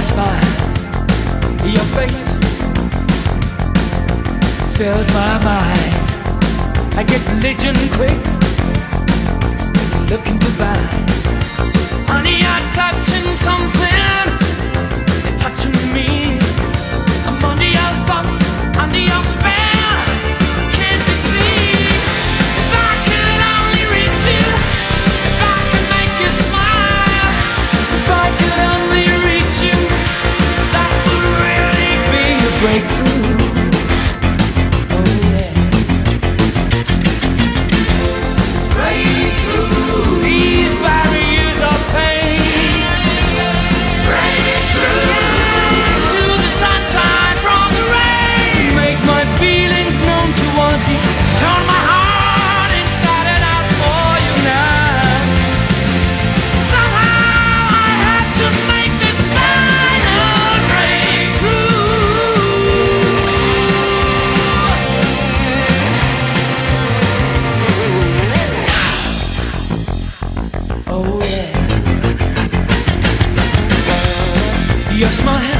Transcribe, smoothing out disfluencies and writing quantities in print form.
smile, your face fills my mind. I get religion quick, it's looking divine. Honey, you're touching something, you're touching me. I'm under your thumb, under your spell. Can't you see? If I could only reach you, if I could make you smile, if I could only reach you, that would really be a breakthrough. Your smile